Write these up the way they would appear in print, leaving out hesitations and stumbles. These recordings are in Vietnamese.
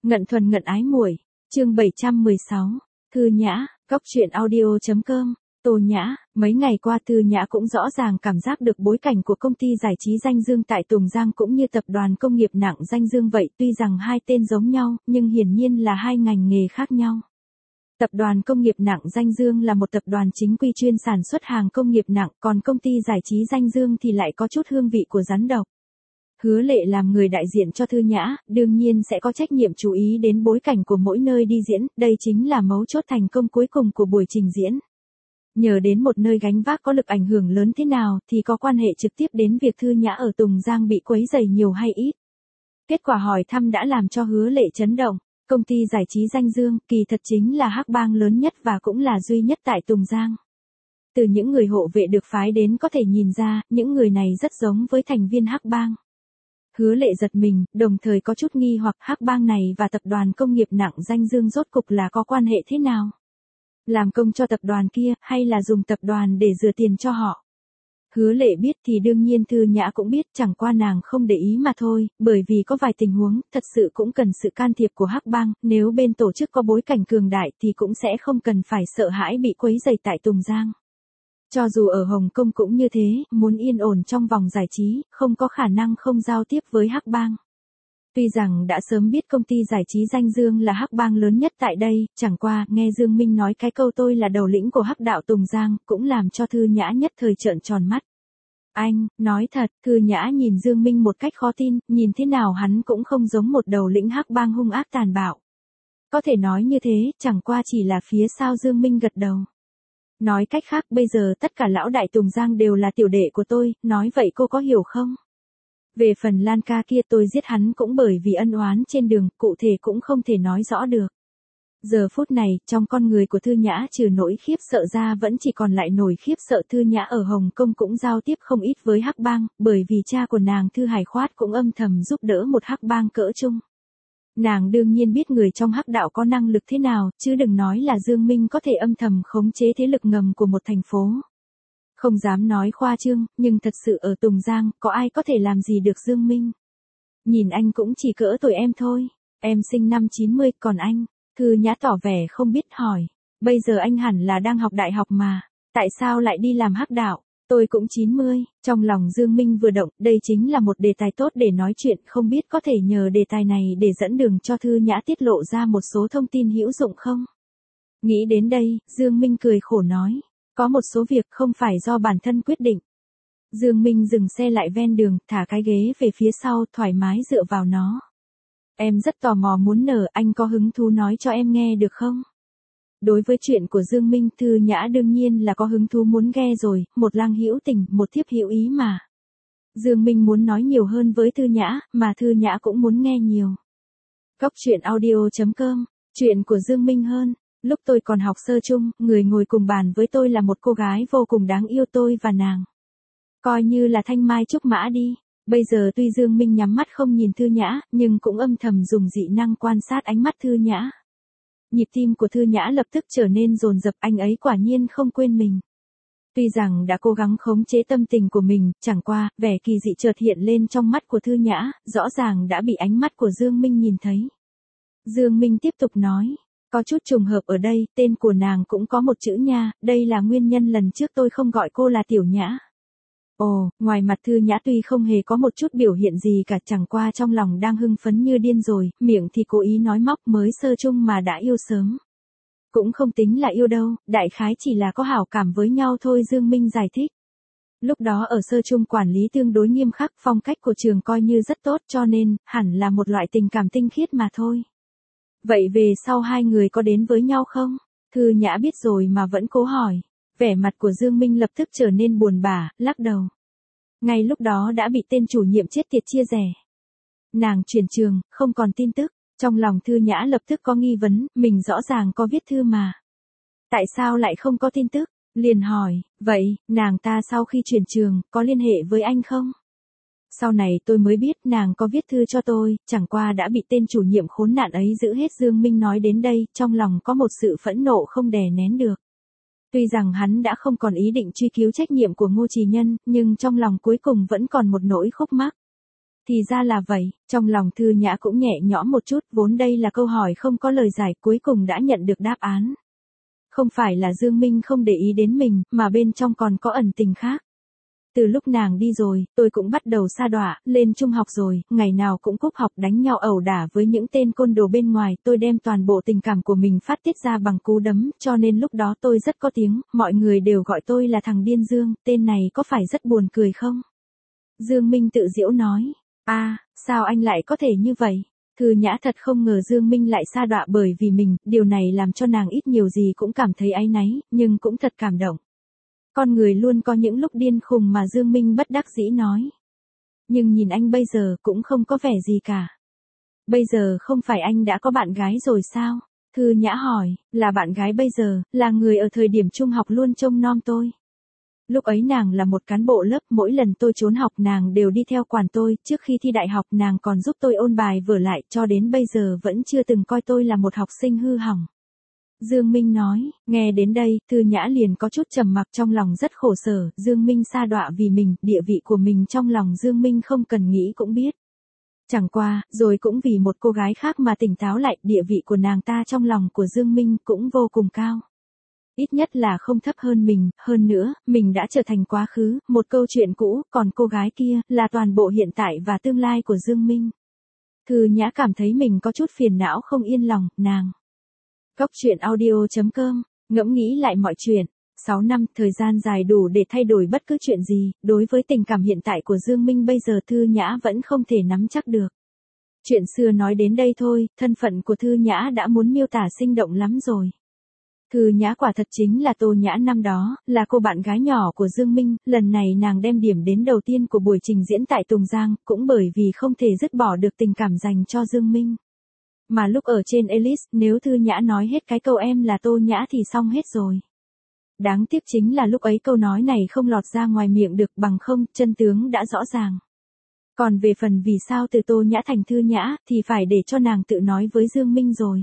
Ngận thuần ngận ái muội, chương 716, Thư Nhã, Cóc truyện audio.com, Tô Nhã, mấy ngày qua Thư Nhã cũng rõ ràng cảm giác được bối cảnh của công ty giải trí Danh Dương tại Tùng Giang cũng như tập đoàn công nghiệp nặng Danh Dương vậy, tuy rằng hai tên giống nhau, nhưng hiển nhiên là hai ngành nghề khác nhau. Tập đoàn công nghiệp nặng Danh Dương là một tập đoàn chính quy chuyên sản xuất hàng công nghiệp nặng, còn công ty giải trí Danh Dương thì lại có chút hương vị của rắn độc. Hứa Lệ làm người đại diện cho Thư Nhã, đương nhiên sẽ có trách nhiệm chú ý đến bối cảnh của mỗi nơi đi diễn, đây chính là mấu chốt thành công cuối cùng của buổi trình diễn. Nhờ đến một nơi gánh vác có lực ảnh hưởng lớn thế nào thì có quan hệ trực tiếp đến việc Thư Nhã ở Tùng Giang bị quấy rầy nhiều hay ít. Kết quả hỏi thăm đã làm cho Hứa Lệ chấn động, công ty giải trí Danh Dương kỳ thật chính là hắc bang lớn nhất và cũng là duy nhất tại Tùng Giang. Từ những người hộ vệ được phái đến có thể nhìn ra, những người này rất giống với thành viên hắc bang. Hứa Lệ giật mình, đồng thời có chút nghi hoặc hắc bang này và tập đoàn công nghiệp nặng Danh Dương rốt cục là có quan hệ thế nào? Làm công cho tập đoàn kia, hay là dùng tập đoàn để rửa tiền cho họ? Hứa Lệ biết thì đương nhiên Thư Nhã cũng biết, chẳng qua nàng không để ý mà thôi, bởi vì có vài tình huống, thật sự cũng cần sự can thiệp của hắc bang, nếu bên tổ chức có bối cảnh cường đại thì cũng sẽ không cần phải sợ hãi bị quấy rầy tại Tùng Giang. Cho dù ở Hồng Kông cũng như thế, muốn yên ổn trong vòng giải trí, không có khả năng không giao tiếp với hắc bang. Tuy rằng đã sớm biết công ty giải trí Danh Dương là hắc bang lớn nhất tại đây, chẳng qua nghe Dương Minh nói cái câu tôi là đầu lĩnh của hắc đạo Tùng Giang, cũng làm cho Thư Nhã nhất thời trợn tròn mắt. Anh, nói thật, Thư Nhã nhìn Dương Minh một cách khó tin, nhìn thế nào hắn cũng không giống một đầu lĩnh hắc bang hung ác tàn bạo. Có thể nói như thế, chẳng qua chỉ là phía sau Dương Minh gật đầu. Nói cách khác bây giờ tất cả lão đại Tùng Giang đều là tiểu đệ của tôi, nói vậy cô có hiểu không? Về phần Lan ca kia tôi giết hắn cũng bởi vì ân oán trên đường, cụ thể cũng không thể nói rõ được. Giờ phút này, trong con người của Thư Nhã trừ nỗi khiếp sợ ra vẫn chỉ còn lại nỗi khiếp sợ. Thư Nhã ở Hồng Kông cũng giao tiếp không ít với hắc bang, bởi vì cha của nàng Thư Hải Khoát cũng âm thầm giúp đỡ một hắc bang cỡ trung. Nàng đương nhiên biết người trong hắc đạo có năng lực thế nào, chứ đừng nói là Dương Minh có thể âm thầm khống chế thế lực ngầm của một thành phố. Không dám nói khoa trương, nhưng thật sự ở Tùng Giang, có ai có thể làm gì được Dương Minh. Nhìn anh cũng chỉ cỡ tuổi em thôi, em sinh năm 90, còn anh? Thư Nhã tỏ vẻ không biết hỏi, bây giờ anh hẳn là đang học đại học mà, tại sao lại đi làm hắc đạo? Tôi cũng 90, trong lòng Dương Minh vừa động, đây chính là một đề tài tốt để nói chuyện, không biết có thể nhờ đề tài này để dẫn đường cho Thư Nhã tiết lộ ra một số thông tin hữu dụng không? Nghĩ đến đây, Dương Minh cười khổ nói, có một số việc không phải do bản thân quyết định. Dương Minh dừng xe lại ven đường, thả cái ghế về phía sau, thoải mái dựa vào nó. Em rất tò mò muốn nở, anh có hứng thú nói cho em nghe được không? Đối với chuyện của Dương Minh, Thư Nhã đương nhiên là có hứng thú muốn nghe rồi, một lang hữu tình, một thiếp hữu ý mà. Dương Minh muốn nói nhiều hơn với Thư Nhã, mà Thư Nhã cũng muốn nghe nhiều. Cóc truyện audio.com, chuyện của Dương Minh hơn. Lúc tôi còn học sơ chung, người ngồi cùng bàn với tôi là một cô gái vô cùng đáng yêu, tôi và nàng coi như là thanh mai trúc mã đi. Bây giờ tuy Dương Minh nhắm mắt không nhìn Thư Nhã, nhưng cũng âm thầm dùng dị năng quan sát ánh mắt Thư Nhã. Nhịp tim của Thư Nhã lập tức trở nên dồn dập, anh ấy quả nhiên không quên mình. Tuy rằng đã cố gắng khống chế tâm tình của mình, chẳng qua, vẻ kỳ dị chợt hiện lên trong mắt của Thư Nhã, rõ ràng đã bị ánh mắt của Dương Minh nhìn thấy. Dương Minh tiếp tục nói, có chút trùng hợp ở đây, tên của nàng cũng có một chữ nha, đây là nguyên nhân lần trước tôi không gọi cô là Tiểu Nhã. Ồ, ngoài mặt Thư Nhã tuy không hề có một chút biểu hiện gì cả, chẳng qua trong lòng đang hưng phấn như điên rồi, miệng thì cố ý nói móc mới sơ chung mà đã yêu sớm. Cũng không tính là yêu đâu, đại khái chỉ là có hảo cảm với nhau thôi, Dương Minh giải thích. Lúc đó ở sơ chung quản lý tương đối nghiêm khắc, phong cách của trường coi như rất tốt cho nên, hẳn là một loại tình cảm tinh khiết mà thôi. Vậy về sau hai người có đến với nhau không? Thư Nhã biết rồi mà vẫn cố hỏi. Vẻ mặt của Dương Minh lập tức trở nên buồn bã, lắc đầu. Ngay lúc đó đã bị tên chủ nhiệm chết tiệt chia rẽ. Nàng chuyển trường, không còn tin tức. Trong lòng Thư Nhã lập tức có nghi vấn, mình rõ ràng có viết thư mà. Tại sao lại không có tin tức? Liền hỏi, vậy, nàng ta sau khi chuyển trường, có liên hệ với anh không? Sau này tôi mới biết nàng có viết thư cho tôi, chẳng qua đã bị tên chủ nhiệm khốn nạn ấy giữ hết. Dương Minh nói đến đây, trong lòng có một sự phẫn nộ không đè nén được. Tuy rằng hắn đã không còn ý định truy cứu trách nhiệm của Ngô Trì Nhân, nhưng trong lòng cuối cùng vẫn còn một nỗi khúc mắc. Thì ra là vậy, trong lòng Thư Nhã cũng nhẹ nhõm một chút, vốn đây là câu hỏi không có lời giải, cuối cùng đã nhận được đáp án. Không phải là Dương Minh không để ý đến mình, mà bên trong còn có ẩn tình khác. Từ lúc nàng đi rồi, tôi cũng bắt đầu sa đọa, lên trung học rồi, ngày nào cũng cúp học đánh nhau ẩu đả với những tên côn đồ bên ngoài, tôi đem toàn bộ tình cảm của mình phát tiết ra bằng cú đấm, cho nên lúc đó tôi rất có tiếng, mọi người đều gọi tôi là thằng điên Dương, tên này có phải rất buồn cười không? Dương Minh tự giễu nói, sao anh lại có thể như vậy? Thư Nhã thật không ngờ Dương Minh lại sa đọa bởi vì mình, điều này làm cho nàng ít nhiều gì cũng cảm thấy áy náy, nhưng cũng thật cảm động. Con người luôn có những lúc điên khùng mà Dương Minh bất đắc dĩ nói. Nhưng nhìn anh bây giờ cũng không có vẻ gì cả. Bây giờ không phải anh đã có bạn gái rồi sao? Thư Nhã hỏi, là bạn gái bây giờ, là người ở thời điểm trung học luôn trông nom tôi. Lúc ấy nàng là một cán bộ lớp, mỗi lần tôi trốn học nàng đều đi theo quản tôi, trước khi thi đại học nàng còn giúp tôi ôn bài vở lại, cho đến bây giờ vẫn chưa từng coi tôi là một học sinh hư hỏng. Dương Minh nói, nghe đến đây, Thư Nhã liền có chút trầm mặc, trong lòng rất khổ sở, Dương Minh sa đọa vì mình, địa vị của mình trong lòng Dương Minh không cần nghĩ cũng biết. Chẳng qua, rồi cũng vì một cô gái khác mà tỉnh táo lại, địa vị của nàng ta trong lòng của Dương Minh cũng vô cùng cao. Ít nhất là không thấp hơn mình, hơn nữa, mình đã trở thành quá khứ, một câu chuyện cũ, còn cô gái kia, là toàn bộ hiện tại và tương lai của Dương Minh. Thư Nhã cảm thấy mình có chút phiền não không yên lòng, nàng. Góc truyện audio.com, ngẫm nghĩ lại mọi chuyện. 6 năm, thời gian dài đủ để thay đổi bất cứ chuyện gì, đối với tình cảm hiện tại của Dương Minh bây giờ Thư Nhã vẫn không thể nắm chắc được. Chuyện xưa nói đến đây thôi, thân phận của Thư Nhã đã muốn miêu tả sinh động lắm rồi. Thư Nhã quả thật chính là Tô Nhã năm đó, là cô bạn gái nhỏ của Dương Minh, lần này nàng đem điểm đến đầu tiên của buổi trình diễn tại Tùng Giang, cũng bởi vì không thể dứt bỏ được tình cảm dành cho Dương Minh. Mà lúc ở trên Ellis, nếu Thư Nhã nói hết cái câu em là Tô Nhã thì xong hết rồi. Đáng tiếc chính là lúc ấy câu nói này không lọt ra ngoài miệng được, bằng không, chân tướng đã rõ ràng. Còn về phần vì sao từ Tô Nhã thành Thư Nhã, thì phải để cho nàng tự nói với Dương Minh rồi.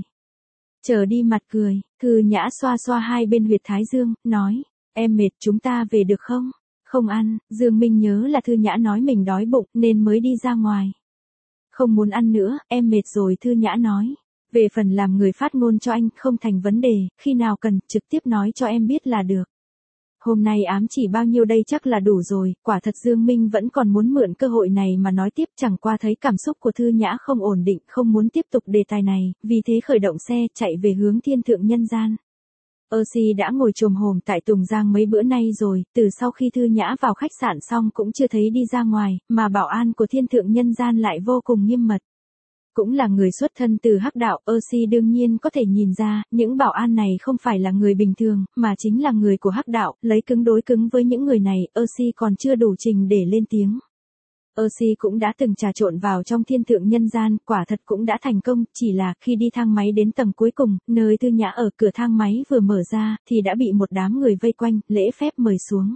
Chờ đi mặt cười, Thư Nhã xoa xoa hai bên huyệt thái dương, nói, em mệt chúng ta về được không? Không ăn, Dương Minh nhớ là Thư Nhã nói mình đói bụng nên mới đi ra ngoài. Không muốn ăn nữa, em mệt rồi Thư Nhã nói. Về phần làm người phát ngôn cho anh không thành vấn đề, khi nào cần trực tiếp nói cho em biết là được. Hôm nay ám chỉ bao nhiêu đây chắc là đủ rồi, quả thật Dương Minh vẫn còn muốn mượn cơ hội này mà nói tiếp, chẳng qua thấy cảm xúc của Thư Nhã không ổn định, không muốn tiếp tục đề tài này, vì thế khởi động xe chạy về hướng Thiên Thượng Nhân Gian. Oxy đã ngồi chồm hổm tại Tùng Giang mấy bữa nay rồi, từ sau khi Thư Nhã vào khách sạn xong cũng chưa thấy đi ra ngoài, mà bảo an của Thiên Thượng Nhân Gian lại vô cùng nghiêm mật. Cũng là người xuất thân từ hắc đạo, Oxy đương nhiên có thể nhìn ra, những bảo an này không phải là người bình thường, mà chính là người của hắc đạo, lấy cứng đối cứng với những người này, Oxy còn chưa đủ trình để lên tiếng. Oxy cũng đã từng trà trộn vào trong Thiên Thượng Nhân Gian, quả thật cũng đã thành công, chỉ là khi đi thang máy đến tầng cuối cùng, nơi Thư Nhã ở, cửa thang máy vừa mở ra, thì đã bị một đám người vây quanh, lễ phép mời xuống.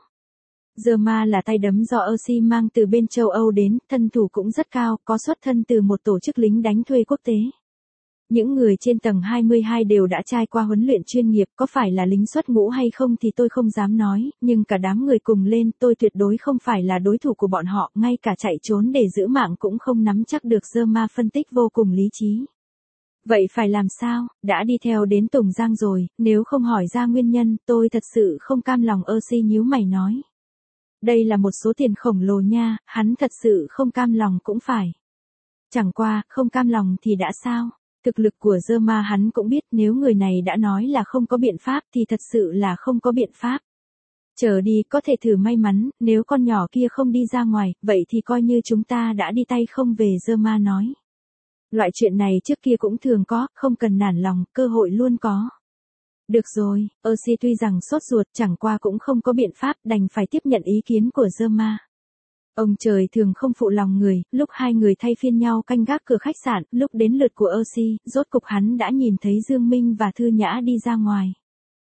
Zerma là tay đấm do Oxy mang từ bên châu Âu đến, thân thủ cũng rất cao, có xuất thân từ một tổ chức lính đánh thuê quốc tế. Những người trên tầng 22 đều đã trải qua huấn luyện chuyên nghiệp, có phải là lính xuất ngũ hay không thì tôi không dám nói, nhưng cả đám người cùng lên, tôi tuyệt đối không phải là đối thủ của bọn họ, ngay cả chạy trốn để giữ mạng cũng không nắm chắc được, Zerma phân tích vô cùng lý trí. Vậy phải làm sao, đã đi theo đến Tùng Giang rồi, nếu không hỏi ra nguyên nhân, tôi thật sự không cam lòng, Oxy nhíu mày nói. Đây là một số tiền khổng lồ nha, hắn thật sự không cam lòng cũng phải. Chẳng qua, không cam lòng thì đã sao? Thực lực của Zerma hắn cũng biết, nếu người này đã nói là không có biện pháp thì thật sự là không có biện pháp. Chờ đi, có thể thử may mắn, nếu con nhỏ kia không đi ra ngoài, vậy thì coi như chúng ta đã đi tay không về, Zerma nói. Loại chuyện này trước kia cũng thường có, không cần nản lòng, cơ hội luôn có. Được rồi, Oxy tuy rằng sốt ruột, chẳng qua cũng không có biện pháp, đành phải tiếp nhận ý kiến của Zerma. Ông trời thường không phụ lòng người, lúc hai người thay phiên nhau canh gác cửa khách sạn, lúc đến lượt của Oxy, rốt cục hắn đã nhìn thấy Dương Minh và Thư Nhã đi ra ngoài.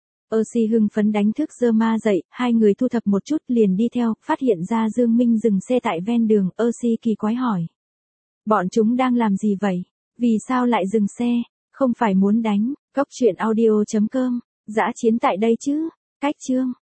Oxy hưng phấn đánh thức Zerma dậy, hai người thu thập một chút liền đi theo, phát hiện ra Dương Minh dừng xe tại ven đường, Oxy kỳ quái hỏi. Bọn chúng đang làm gì vậy? Vì sao lại dừng xe? Không phải muốn đánh, góc truyện audio.com, dã chiến tại đây chứ? Cách chương.